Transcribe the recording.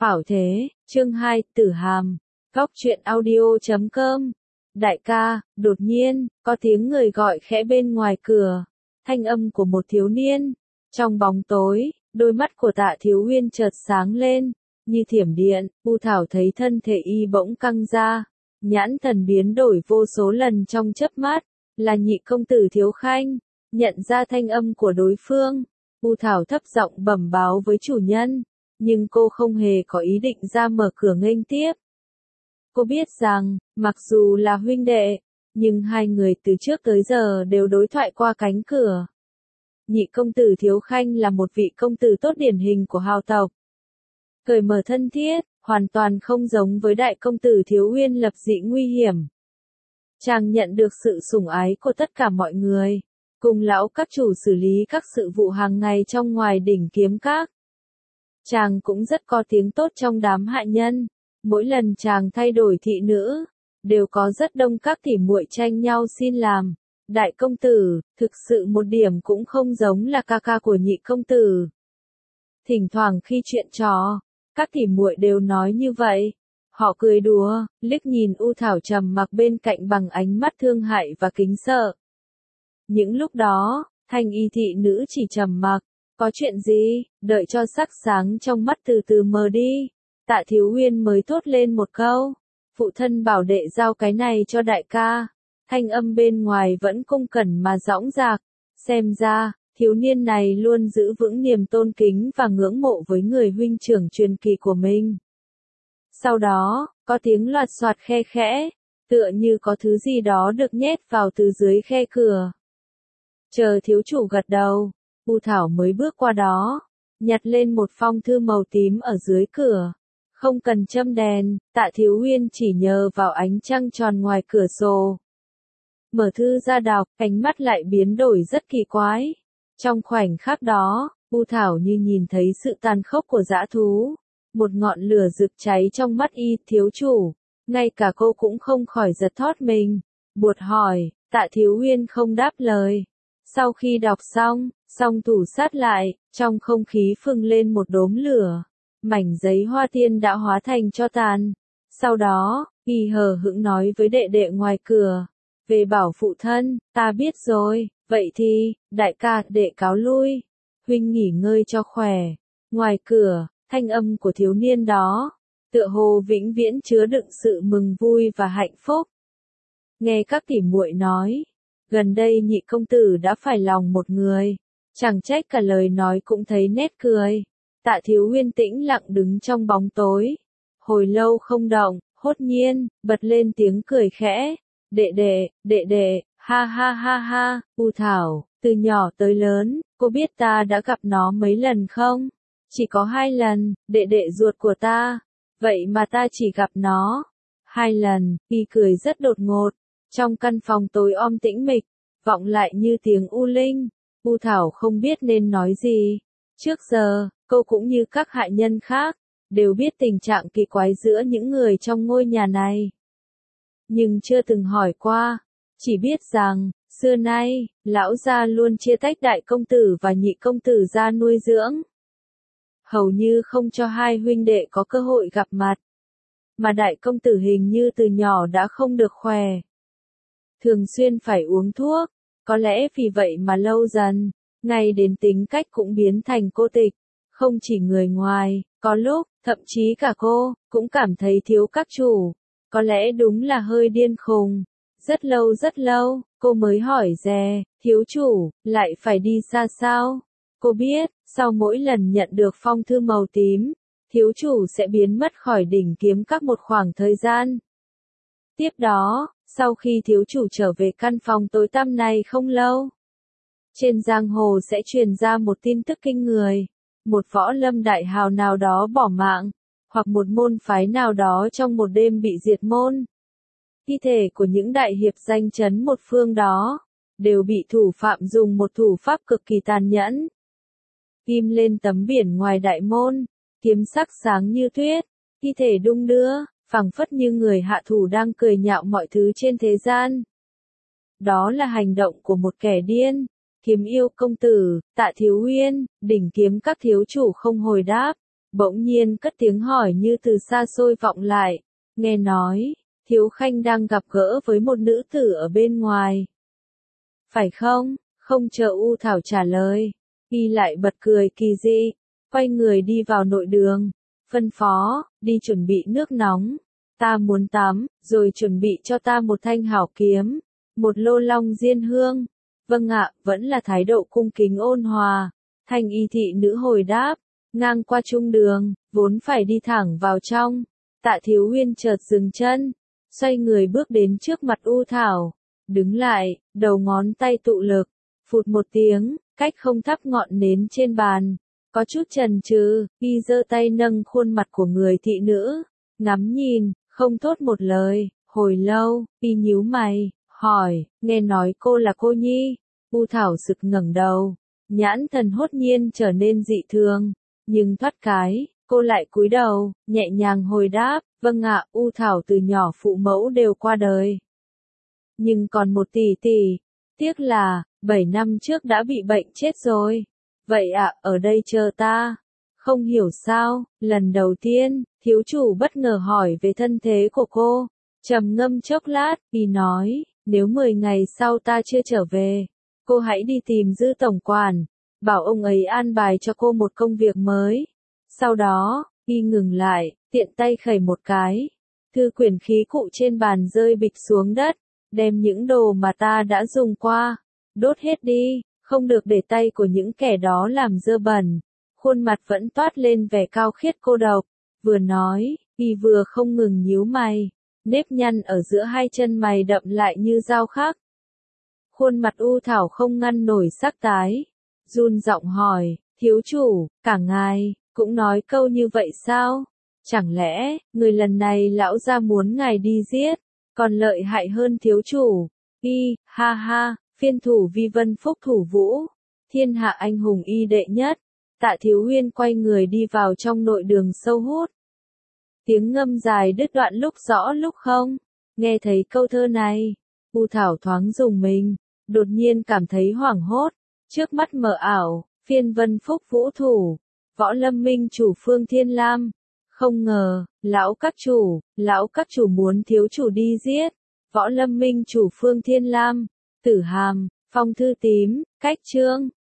Bảo thế, chương 2, Tử Hàm, Góc truyện audio.com. Đại ca, đột nhiên, có tiếng người gọi khẽ bên ngoài cửa. Thanh âm của một thiếu niên. Trong bóng tối, đôi mắt của Tạ Thiếu Uyên chợt sáng lên, như thiểm điện. U Thảo thấy thân thể y bỗng căng ra, nhãn thần biến đổi vô số lần trong chớp mắt. Là nhị công tử Thiếu Khanh. Nhận ra thanh âm của đối phương, U Thảo thấp giọng bẩm báo với chủ nhân. Nhưng cô không hề có ý định ra mở cửa nghênh tiếp. Cô biết rằng, mặc dù là huynh đệ, nhưng hai người từ trước tới giờ đều đối thoại qua cánh cửa. Nhị công tử Thiếu Khanh là một vị công tử tốt điển hình của hào tộc. Cởi mở thân thiết, hoàn toàn không giống với đại công tử Thiếu Uyên lập dị nguy hiểm. Chàng nhận được sự sủng ái của tất cả mọi người, cùng lão các chủ xử lý các sự vụ hàng ngày trong ngoài đỉnh kiếm các. Chàng cũng rất có tiếng tốt trong đám hạ nhân. Mỗi lần chàng thay đổi thị nữ, đều có rất đông các tỉ muội tranh nhau xin làm. Đại công tử, thực sự một điểm cũng không giống là ca ca của nhị công tử. Thỉnh thoảng khi chuyện trò, các tỉ muội đều nói như vậy. Họ cười đùa, liếc nhìn U Thảo trầm mặc bên cạnh bằng ánh mắt thương hại và kính sợ. Những lúc đó, thanh y thị nữ chỉ trầm mặc. Có chuyện gì, đợi cho sắc sáng trong mắt từ từ mờ đi. Tạ Thiếu Uyên mới thốt lên một câu. Phụ thân bảo đệ giao cái này cho đại ca. Thanh âm bên ngoài vẫn cung cẩn mà dõng dạc. Xem ra, thiếu niên này luôn giữ vững niềm tôn kính và ngưỡng mộ với người huynh trưởng truyền kỳ của mình. Sau đó, có tiếng loạt soạt khe khẽ, tựa như có thứ gì đó được nhét vào từ dưới khe cửa. Chờ thiếu chủ gật đầu, U Thảo mới bước qua đó, nhặt lên một phong thư màu tím ở dưới cửa. Không cần châm đèn, Tạ Thiếu Uyên chỉ nhờ vào ánh trăng tròn ngoài cửa sổ. Mở thư ra đọc, ánh mắt lại biến đổi rất kỳ quái. Trong khoảnh khắc đó, U Thảo như nhìn thấy sự tàn khốc của dã thú. Một ngọn lửa rực cháy trong mắt y, thiếu chủ. Ngay cả cô cũng không khỏi giật thót mình. Buột hỏi, Tạ Thiếu Uyên không đáp lời. Sau khi đọc xong, song thủ sát lại, trong không khí phừng lên một đốm lửa. Mảnh giấy hoa tiên đã hóa thành tro tàn. Sau đó, y hờ hững nói với đệ đệ ngoài cửa. Về bảo phụ thân, ta biết rồi, vậy thì, đại ca, đệ cáo lui. Huynh nghỉ ngơi cho khỏe. Ngoài cửa, thanh âm của thiếu niên đó, tựa hồ vĩnh viễn chứa đựng sự mừng vui và hạnh phúc. Nghe các tỉ muội nói, gần đây nhị công tử đã phải lòng một người. Chẳng trách cả lời nói cũng thấy nét cười. Tạ Thiếu Uyên tĩnh lặng đứng trong bóng tối. Hồi lâu không động, hốt nhiên, bật lên tiếng cười khẽ. Đệ đệ, ha ha ha ha, U Thảo, từ nhỏ tới lớn, cô biết ta đã gặp nó mấy lần không? Chỉ có 2 lần, đệ đệ ruột của ta. Vậy mà ta chỉ gặp nó 2 lần, y cười rất đột ngột. Trong căn phòng tối om tĩnh mịch, vọng lại như tiếng u linh. U Thảo không biết nên nói gì. Trước giờ, cô cũng như các hạ nhân khác, đều biết tình trạng kỳ quái giữa những người trong ngôi nhà này. Nhưng chưa từng hỏi qua, chỉ biết rằng, xưa nay, lão gia luôn chia tách đại công tử và nhị công tử ra nuôi dưỡng. Hầu như không cho hai huynh đệ có cơ hội gặp mặt. Mà đại công tử hình như từ nhỏ đã không được khỏe. Thường xuyên phải uống thuốc, có lẽ vì vậy mà lâu dần, ngay đến tính cách cũng biến thành cô tịch. Không chỉ người ngoài, có lúc, thậm chí cả cô, cũng cảm thấy thiếu các chủ. Có lẽ đúng là hơi điên khùng. Rất lâu, cô mới hỏi dè, thiếu chủ, lại phải đi xa sao? Cô biết, sau mỗi lần nhận được phong thư màu tím, thiếu chủ sẽ biến mất khỏi đỉnh kiếm các một khoảng thời gian. Tiếp đó, sau khi thiếu chủ trở về căn phòng tối tăm này không lâu, trên giang hồ sẽ truyền ra một tin tức kinh người. Một võ lâm đại hào nào đó bỏ mạng, hoặc một môn phái nào đó trong một đêm bị diệt môn. Thi thể của những đại hiệp danh chấn một phương đó, đều bị thủ phạm dùng một thủ pháp cực kỳ tàn nhẫn. Ghim lên tấm biển ngoài đại môn, kiếm sắc sáng như tuyết, thi thể đung đưa, phảng phất như người hạ thủ đang cười nhạo mọi thứ trên thế gian. Đó là hành động của một kẻ điên. Kiếm yêu công tử, Tạ Thiếu Uyên, đỉnh kiếm các thiếu chủ không hồi đáp. bỗng nhiên cất tiếng hỏi như từ xa xôi vọng lại, nghe nói, Thiếu Khanh đang gặp gỡ với một nữ tử ở bên ngoài. Phải không? Không chờ U Thảo trả lời, y lại bật cười kỳ dị, quay người đi vào nội đường, phân phó, đi chuẩn bị nước nóng, ta muốn tắm, rồi chuẩn bị cho ta một thanh hảo kiếm, một lô long diên hương. Vâng ạ, vẫn là thái độ cung kính ôn hòa. Thanh y thị nữ hồi đáp, ngang qua trung đường, vốn phải đi thẳng vào trong. Tạ Thiếu Uyên chợt dừng chân, xoay người bước đến trước mặt U Thảo, đứng lại, đầu ngón tay tụ lực, phụt một tiếng, cách không thắp ngọn nến trên bàn, có chút chần chừ, y giơ tay nâng khuôn mặt của người thị nữ, ngắm nhìn, không thốt một lời, hồi lâu, y nhíu mày, hỏi, nghe nói cô là cô nhi. U Thảo sực ngẩng đầu, nhãn thần hốt nhiên trở nên dị thường, nhưng thoát cái, cô lại cúi đầu, nhẹ nhàng hồi đáp, vâng ạ, U Thảo từ nhỏ phụ mẫu đều qua đời. Nhưng còn một tỷ tỷ, tiếc là, 7 năm trước đã bị bệnh chết rồi. Vậy ạ, ở đây chờ ta. Không hiểu sao, lần đầu tiên, thiếu chủ bất ngờ hỏi về thân thế của cô. Trầm ngâm chốc lát, y nói, nếu 10 ngày sau ta chưa trở về, cô hãy đi tìm Dư tổng quản, bảo ông ấy an bài cho cô một công việc mới. Sau đó, y ngừng lại, tiện tay khẩy một cái. Thư quyển khí cụ trên bàn rơi bịch xuống đất, đem những đồ mà ta đã dùng qua, đốt hết đi, không được để tay của những kẻ đó làm dơ bẩn. Khuôn mặt vẫn toát lên vẻ cao khiết cô độc, vừa nói, y vừa không ngừng nhíu mày, nếp nhăn ở giữa hai chân mày đậm lại như dao khắc. Khuôn mặt U Thảo không ngăn nổi sắc tái, run giọng hỏi, thiếu chủ, cả ngài, cũng nói câu như vậy sao? Chẳng lẽ, người lần này lão gia muốn ngài đi giết, còn lợi hại hơn thiếu chủ? Y, ha ha, phiên thủ vi vân phúc thủ vũ, thiên hạ anh hùng y đệ nhất. Tạ Thiếu Uyên quay người đi vào trong nội đường sâu hút. Tiếng ngâm dài đứt đoạn lúc rõ lúc không. Nghe thấy câu thơ này, U Thảo thoáng rùng mình, đột nhiên cảm thấy hoảng hốt, trước mắt mờ ảo, phiên vân phúc vũ thủ, võ lâm minh chủ Phương Thiên Lam. Không ngờ, lão các chủ muốn thiếu chủ đi giết, võ lâm minh chủ Phương Thiên Lam, Tử Hàm, phong thư tím, cách chương.